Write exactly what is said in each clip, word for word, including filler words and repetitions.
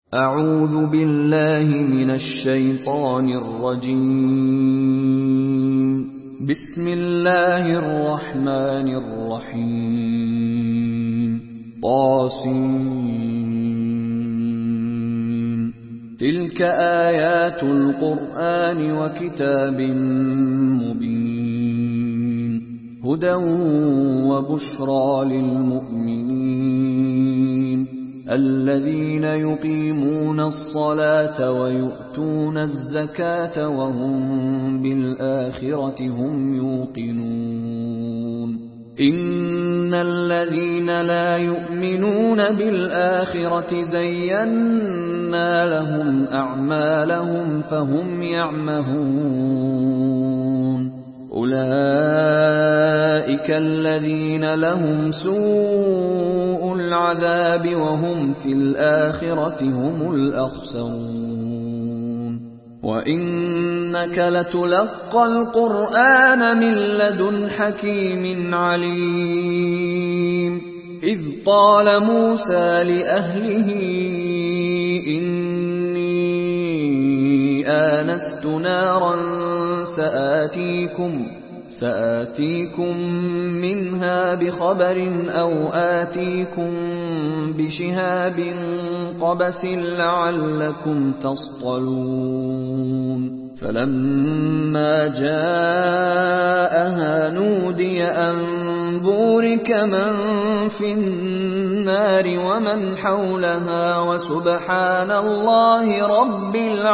أعوذ بالله من الشيطان الرجيم. بسم الله الرحمن الرحيم. طاسين. تلك آيات القرآن وكتاب مبين، هدى وبشرى للمؤمنين الذين يقيمون الصلاة ويؤتون الزكاة وهم بالآخرة هم يوقنون. إن الذين لا يؤمنون بالآخرة زينا لهم أعمالهم فهم يعمهون. أولئك الذين لهم سوء العذاب وهم في الآخرة هم الأخسرون. وإنك لتلقى القرآن من لدن حكيم عليم. إذ قال موسى لأهله إني آنست نارا سآتيكم سآتيكم منها بخبر أو آتيكم بشهاب قبس لعلكم تصطلون. فلما جاءها نودي أن بورك من في النار ومن حولها وسبحان الله رب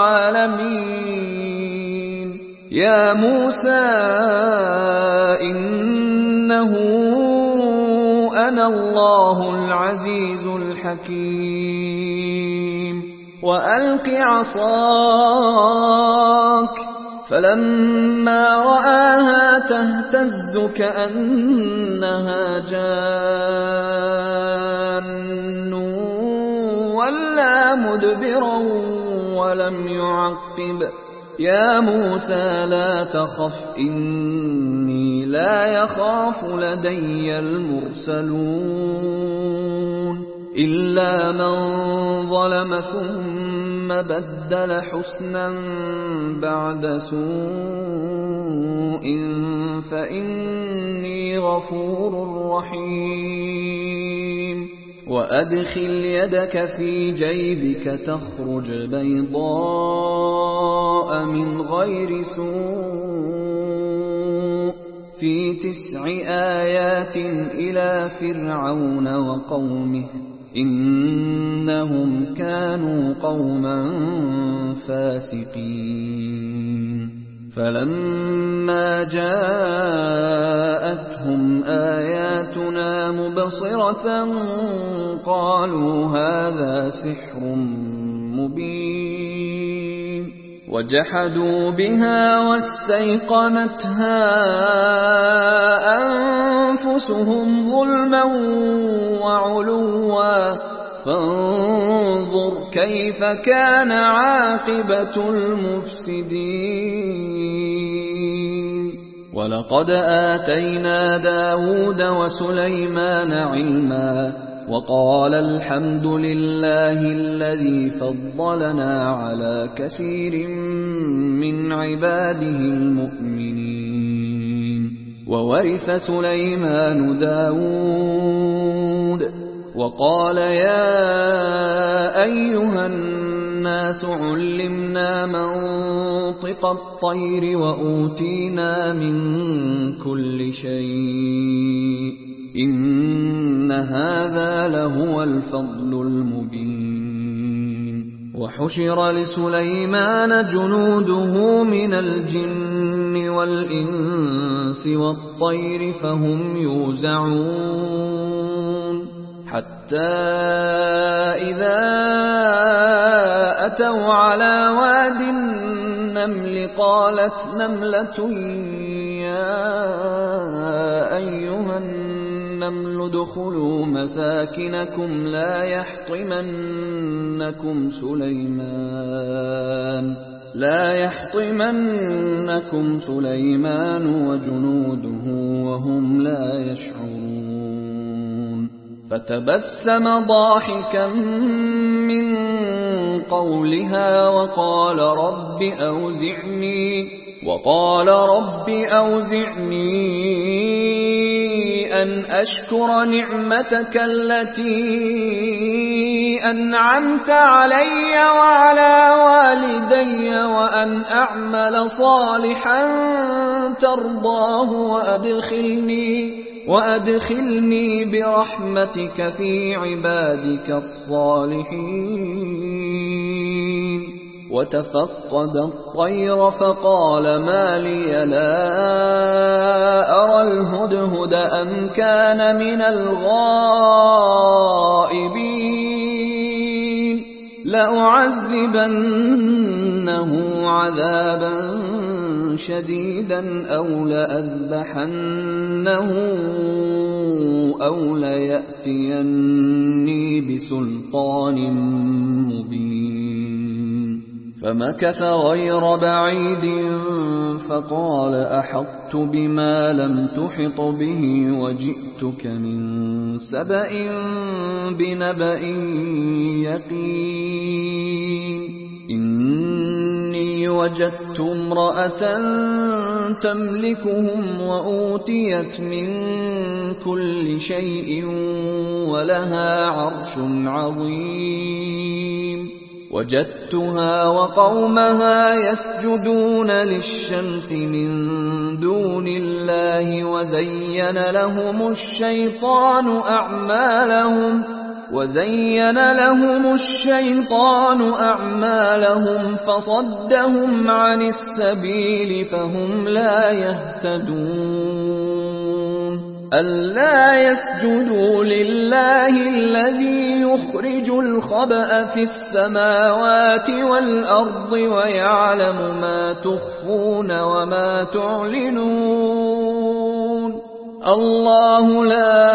العالمين. يا موسى إنه أنا الله العزيز الحكيم. وألق عصاك. فلما رآها تهتز كأنها جان ولا مدبرا ولم يعقب. يا موسى لا تخف إني لا يخاف لدي المرسلون. إلا من ظلم ثم بدل حسنا بعد سوء فإني غفور رحيم. وأدخل يدك في جيبك تخرج بيضاء من غير سوء في تسع آيات إلى فرعون وقومه إنهم كانوا قوما فاسقين. فلما جاءتهم آياتنا مبصرة قالوا هذا سحر مبين. وجحدوا بها واستيقنتها أنفسهم ظلما وعلوا فانظر كيف كان عاقبة المفسدين. ولقد آتينا داود وسليمان علما وقال الحمد لله الذي فضلنا على كثير من عباده المؤمنين. وورث سليمان داود وقال يا أيها الناس علمنا منطق الطير وأوتينا من كل شيء إن هذا لهو الفضل المبين. وحشر لسليمان جنوده من الجن والإنس والطير فهم يوزعون حتى إذا أتوا على واد النمل قالت نملة يا أيها النمل ادخلوا مساكنكم لا يحطمنكم سليمان لا يحطمنكم سليمان وجنوده وهم لا يشعرون. فتبسم ضاحكا من قولها وقال رب أوزعني وقال رب أوزعني أن أشكر نعمتك التي أنعمت علي وعلى والدي وأن أعمل صالحا ترضاه وأدخلني وأدخلني برحمتك في عبادك الصالحين. وتفقد الطير فقال ما لي لا أرى الهدهد أم كان من الغائبين لأعذبنه عذابا شديدا أو لأذبحنه أو ليأتيني بسلطان مبين. فمكث غير بعيد فقال أحطت بما لم تحط به وجئتك من سبأ بنبأ يقين. إني وجدت امرأة تملكهم وأوتيت من كل شيء ولها عرش عظيم. وجدتها وقومها يسجدون للشمس من دون الله وزين لهم الشيطان أعمالهم وزين لهم الشيطان أعمالهم فصدهم عن السبيل فهم لا يهتدون. ألا يسجدوا لله الذي يخرج الخبأ في السماوات والأرض ويعلم ما تخفون وما تعلنون. الله لا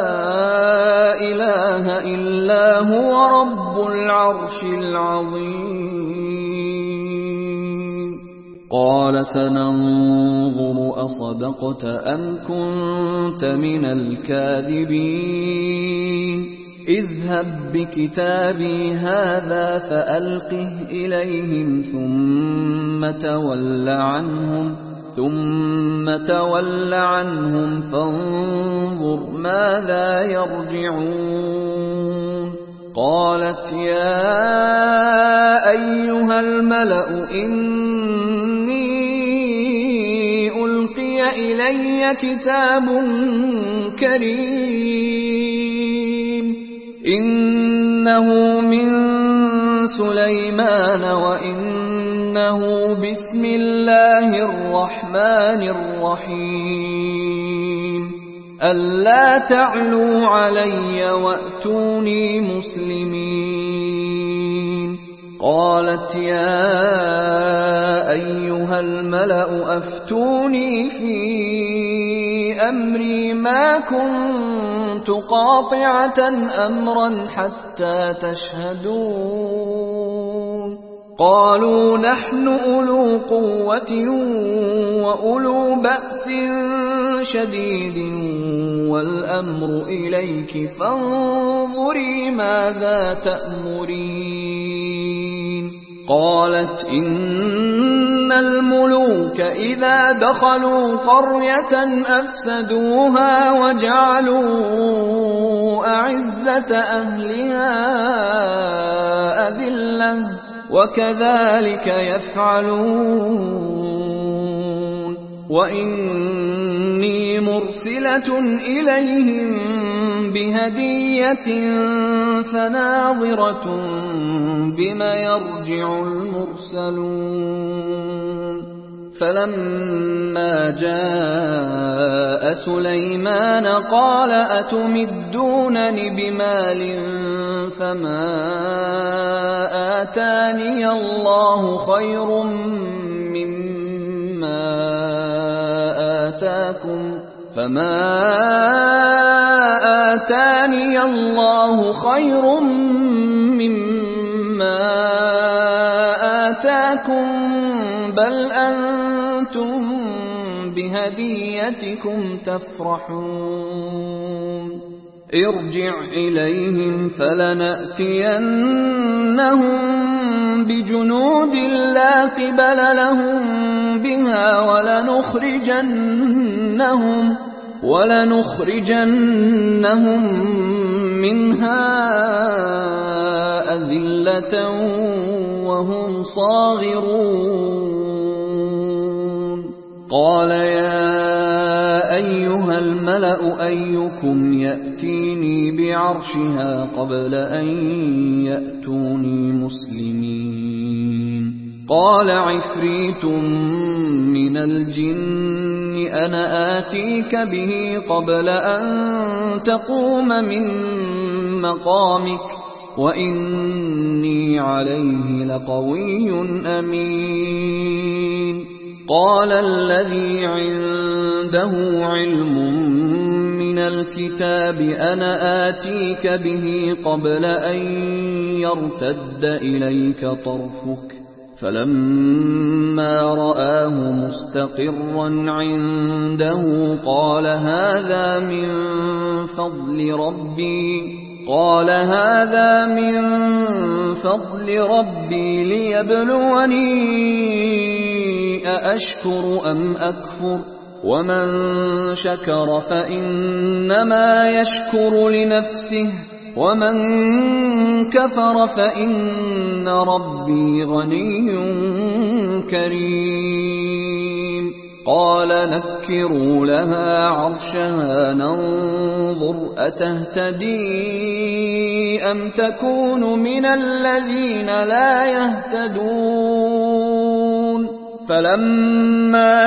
إله إلا هو رب العرش العظيم. قال سننظر أصدقت أم كنت من الكاذبين. اذهب بكتابي هذا فألقه إليهم ثم تول عنهم ثم تول عنهم فانظر ماذا يرجعون. قالت يا أيها الملأ إني ألقي إلي كتاب كريم إنه من سليمان وإنه بسم الله الرحمن الرحيم. ألا تعلوا علي وأتوني مسلمين. قالت يا أيها الملأ أفتوني في أمري ما كنت قاطعة أمرا حتى تشهدون. قالوا نحن أولو قوة وأولو بأس شديد والأمر إليك فانظري ماذا تأمرين. قالت إن الملوك إذا دخلوا قرية أفسدوها وجعلوا أعزة أهلها أذلة وكذلك يفعلون. وإني مرسلة إليهم بهدية فناظرة بما يرجع المرسلون. فلما جاء سليمان قال أتمدونني بمال فما آتاني الله خير مما آتاكم فما آتاني الله خير مما آتاكم بل أنتم بهديتكم تفرحون. ارجع إليهم فلنأتينهم بجنود لا قبل لهم بها ولنخرجنهم, ولنخرجنهم منها أذلة وهم صاغرون. قال يا أيها الملأ أيكم يأتيني بعرشها قبل أن يأتوني مسلمين؟ قال عفريت من الجن أنا آتيك به قبل أن تقوم من مقامك وإني عليه لقوي أمين. قال الذي عنده علم من الكتاب أنا آتيك به قبل أن يرتد إليك طرفك فلما رآه مستقرا عنده قال هذا من فضل ربي قال هذا من فضل ربي ليبلوني أأشكر أم أكفر ومن شكر فإنما يشكر لنفسه ومن كفر فإن ربي غني كريم. قال نكروا لها عرشها ننظر أتهتدي أم تكون من الذين لا يهتدون. فلما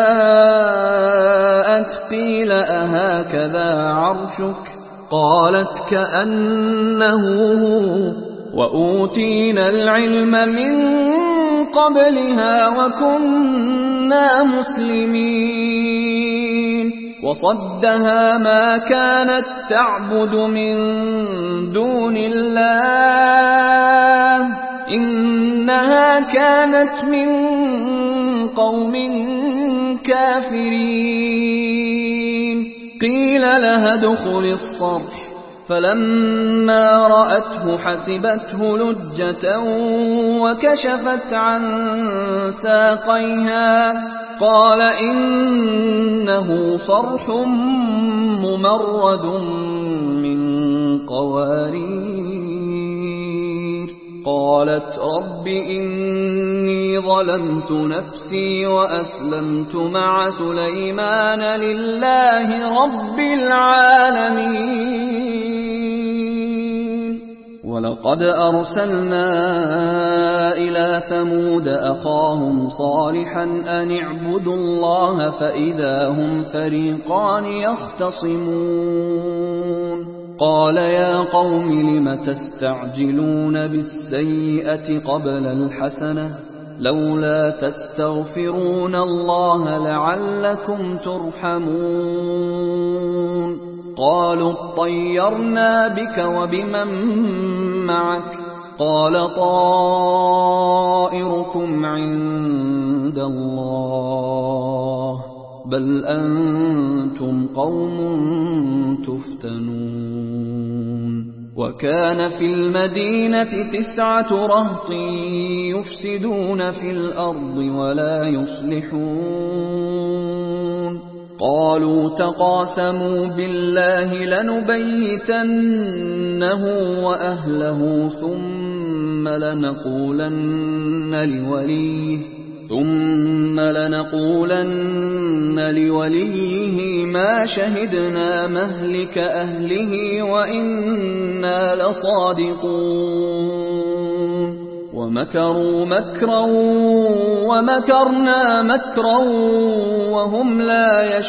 جاءت قيل أهكذا عرشك قالت كأنه هو وأوتينا العلم من قبلها وكنا مسلمين. وصدها ما كانت تعبد من دون الله إنها كانت من قوم كافرين. قيل لها ادخل الصرح فلما رأته حسبته لجة وكشفت عن ساقيها قال إنه صرح ممرد من قوارير. قالت رب إني ظلمت نفسي وأسلمت مع سليمان لله رب العالمين. ولقد أرسلنا إلى ثمود أخاهم صالحا أن اعبدوا الله فإذا هم فريقان يختصمون. قال يا قوم لم تستعجلون بالسيئة قبل الحسنة لولا تستغفرون الله لعلكم ترحمون. قالوا اطيرنا بك وبمن معك قال طائركم عند الله بل أنتم قوم تفتنون. وكان في المدينة تسعة رهط يفسدون في الأرض ولا يصلحون. قالوا تقاسموا بالله لنبيتنه وأهله ثم لنقولن لوليه ثم لنقولن لوليه ما شهدنا مهلك أهله وإنا لصادقون. ومكروا مكرا ومكرنا مكرا وهم لا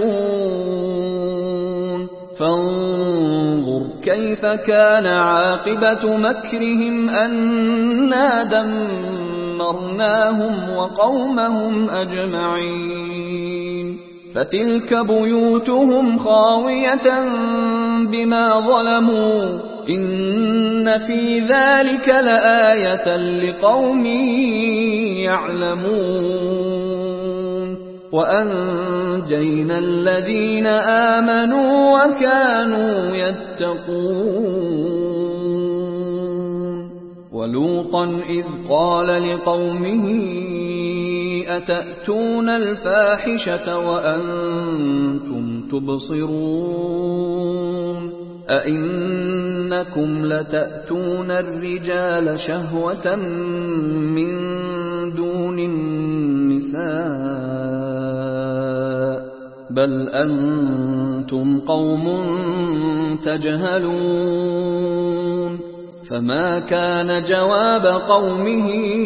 يشعرون. فانظر كيف كان عاقبة مكرهم أنا دمرناهم وقومهم أجمعين. فتلك بيوتهم خاوية بما ظلموا إن في ذلك لآية لقوم يعلمون. وأنجينا الذين آمنوا وكانوا يتقون. ولوطا إذ قال لقومه أتأتون الفاحشة وأنتم تبصرون أئنكم لتأتون الرجال شهوة من دون النساء بل أنتم قوم تجهلون فما كان جواب قومه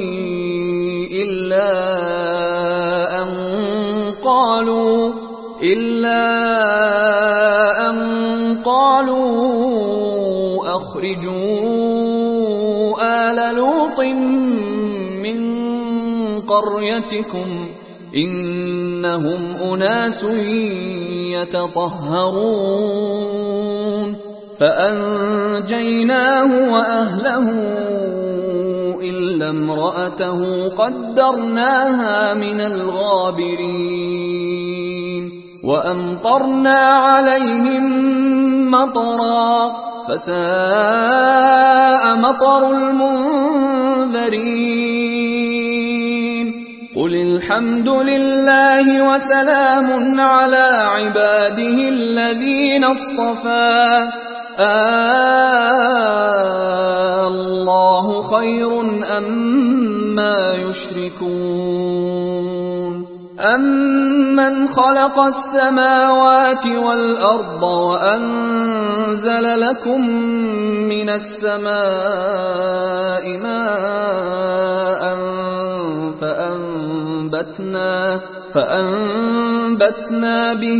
إلا أن قالوا إلا أن قالوا أخرجوا آل لوط من قريتكم إنهم أناس يتطهرون فأنجيناه وأهله إلا امرأته قدرناها من الغابرين وأمطرنا عليهم مطرا فساء مطر المنذرين قل الحمد لله وسلام على عباده الذين اصطفى الله خير أما يشركون أمن خلق السماوات والأرض وأنزل لكم من السماء ماء فأنبتنا, فأنبتنا به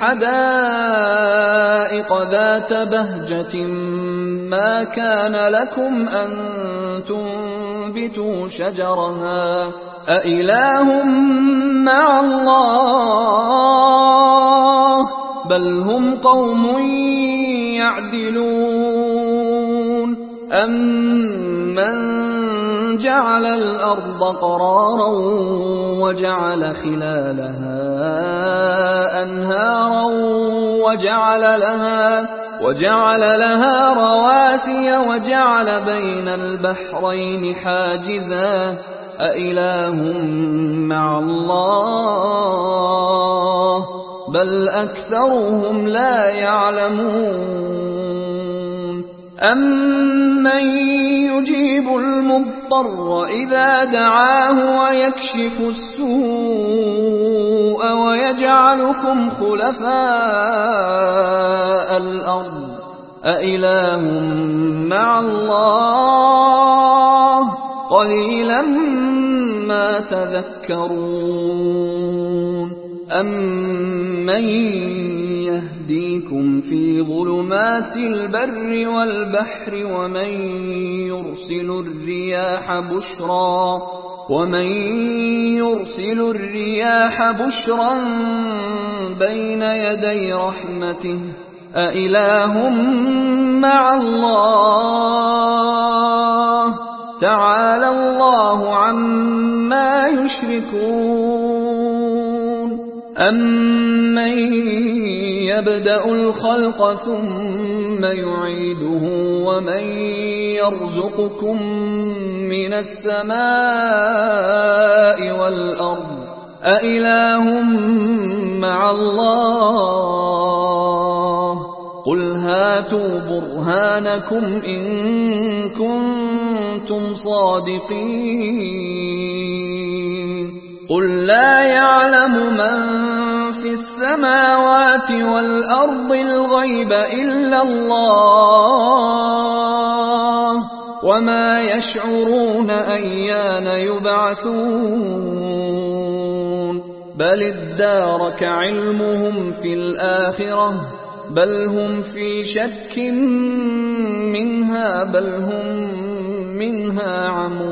حدائق ذات بهجة ما كان لكم أن تنبتوا شجرها أإله مع الله بل هم قوم يعدلون أمن جعل الأرض قرارا وجعل خلالها أنهارا وجعل لها وجعل لها رواسي وجعل بين البحرين حاجزا أإله مع الله بل أكثرهم لا يعلمون أمن يجيب المضطر إذا دعاه ويكشف السوء ويجعلكم خلفاء الأرض أإله مع الله قليلا ما تذكرون أمن يهديكم في ظلمات البر والبحر ومن يرسل الرياح بشرا ومن يرسل الرياح بشرا بين يدي رحمته أإله مع الله تعالى الله عما يشركون أمن يبدأ الخلق ثم يعيده ومن يرزقكم من السماء والأرض أإله مع الله قل هاتوا برهانكم إن كنتم صادقين قل لا يعلم من في السماوات والأرض الغيب إلا الله وما يشعرون أيان يبعثون بل ادارك علمهم في الآخرة بل هم في شك منها بل هم منها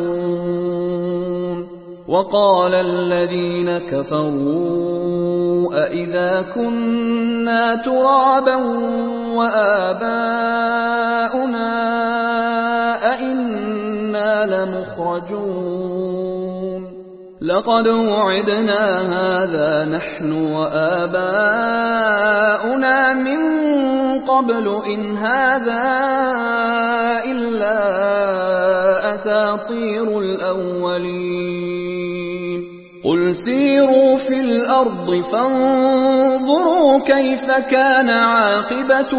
عمون وقال الذين كفروا أئذا كنا ترابا وآباؤنا أئنا لمخرجون لقد وعدنا هذا نحن وآباؤنا من قبل إن هذا إلا أساطير الأولين قل سيروا في الأرض فانظروا كيف كان عاقبة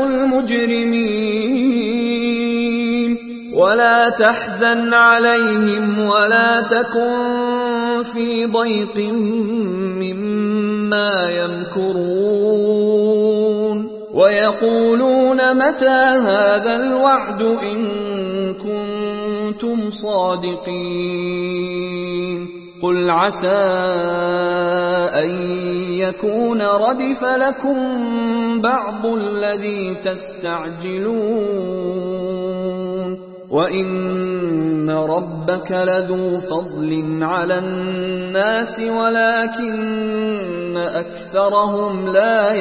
المجرمين ولا تحزن عليهم ولا تكن في ضيق مما يمكرون ويقولون متى هذا الوعد إن كنتم صادقين قل عسى أن يكون ردف لكم بعض الذي تستعجلون وإن ربك لذو فضل على الناس ولكن أكثرهم لا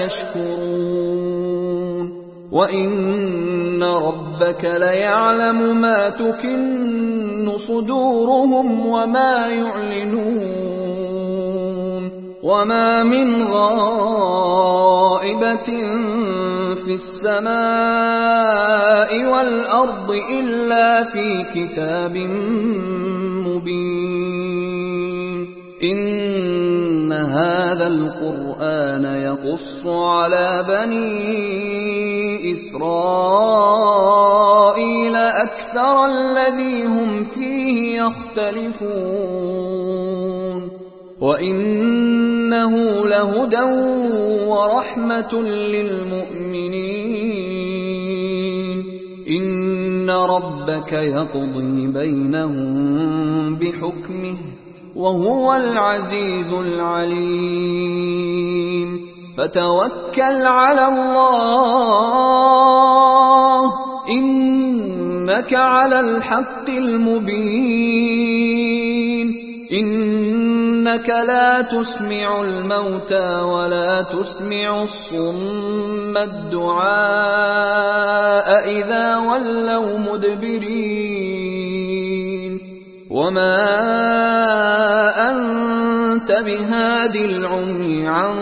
يشكرون وإن ربك ليعلم ما تكن صدورهم وما يعلنون وما من غائبة في السماء والأرض إلا في كتاب مبين إن هذا القرآن يقص على بني إسرائيل أكثر الذي هم فيه يختلفون وإنه لهدى ورحمة للمؤمنين إن ربك يقضي بينهم بحكمه وهو العزيز العليم فتوكل على الله إنك على الحق المبين إنك لا تسمع الموتى ولا تسمع الصم الدعاء إذا ولوا مدبرين وما أنت بهاد العمي عن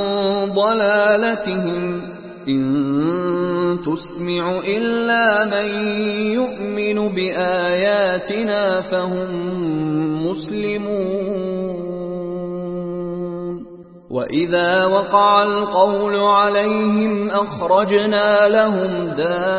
ضلالتهم إن تسمع إلا من يؤمن بآياتنا فهم مسلمون وإذا وقع القول عليهم أخرجنا لهم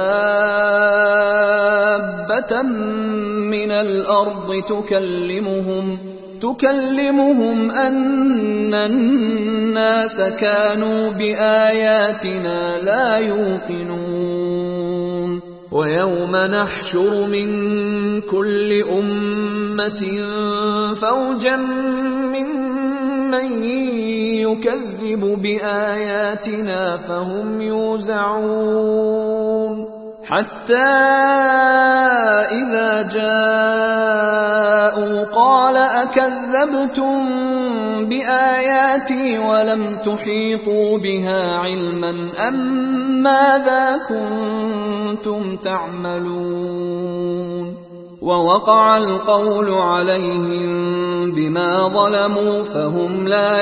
دابة من الأرض تكلمهم تكلمهم أن الناس كانوا بآياتنا لا يوقنون ويوم نحشر من كل أمة فوجا ممن يكذب بآياتنا فهم يوزعون حتى إذا جاءوا قال أكذبتم بآياتي ولم تحيطوا بها علما أم ماذا كنتم تعملون ووقع القول عليهم بما ظلموا فهم لا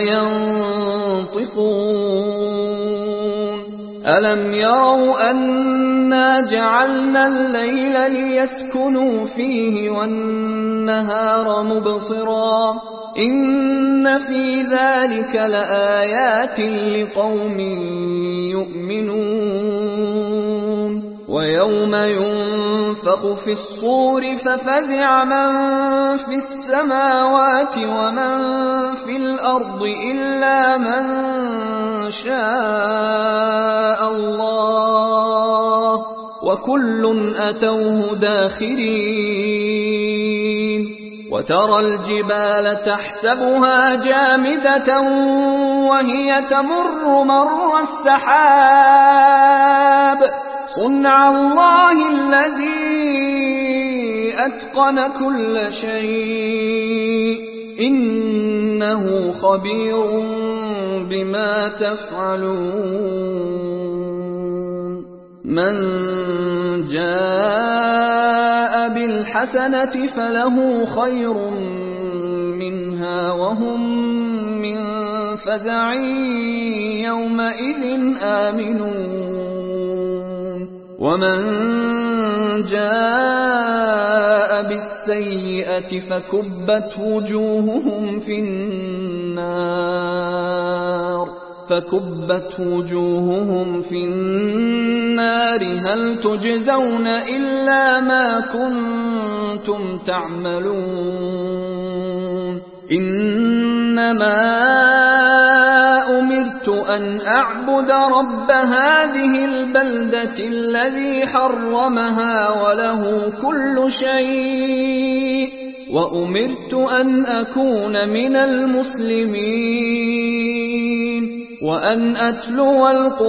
ينطقون ألم يروا أنا جعلنا الليل ليسكنوا فيه والنهار مبصرا إن في ذلك لآيات لقوم يؤمنون ويوم ينفخ في الصور ففزع من في السماوات ومن في الأرض إلا من شاء الله وكل أتوه داخرين وترى الجبال تحسبها جامدة وهي تمر مر السحاب صنع الله الذي أتقن كل شيء إنه خبير بما تفعلون من جاء بالحسنة فله خير منها فيها وهم من فزع يومئذ آمنون ومن جاء بالسيئة فكبت وجوههم في النار فكبت وجوههم في النار هل تجزون إلا ما كنتم تعملون إنما أمرت أن أعبد رب هذه البلدة الذي حرمها وله كل شيء وأمرت أن أكون من المسلمين وأن أتلو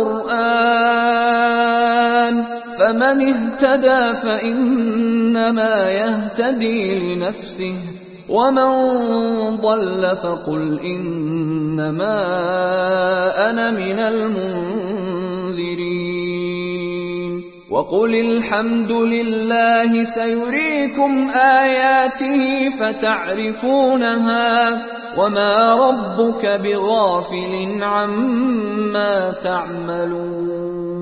القرآن فمن اهتدى فإنما يهتدي لنفسه ومن ضل فقل إنما أنا من المنذرين وقل الحمد لله سيريكم آياته فتعرفونها وما ربك بغافل عما تعملون